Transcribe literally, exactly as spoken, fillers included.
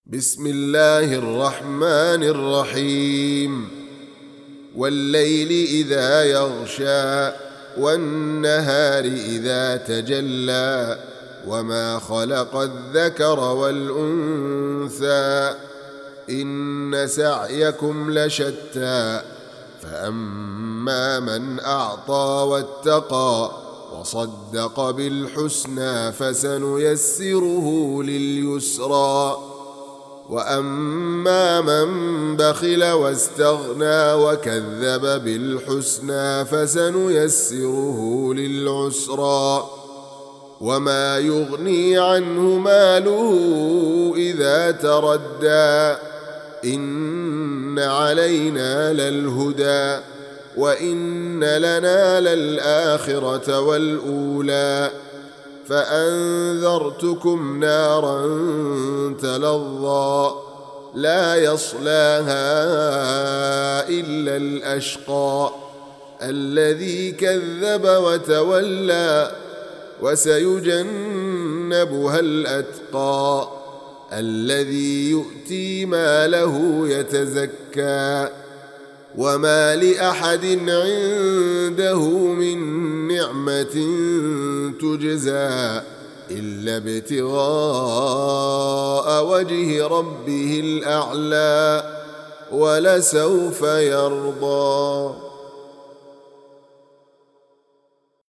بسم الله الرحمن الرحيم والليل إذا يغشى والنهار إذا تجلى وما خلق الذكر والأنثى إن سعيكم لشتى فأما من أعطى واتقى وصدق بالحسنى فسنيسره لليسرى وأما من بخل واستغنى وكذب بالحسنى فسنيسره للعسرى وما يغني عنه ماله إذا تردى إن علينا للهدى وإن لنا للآخرة والأولى فأنذرتكم نارا تلظى لا يصلاها إلا الأشقى الذي كذب وتولى وسيجنبها الأتقى الذي يؤتي ماله يتزكى وما لأحد عنده من نعمة تجزى إلا ابتغاء وجه ربه الأعلى ولسوف يرضى.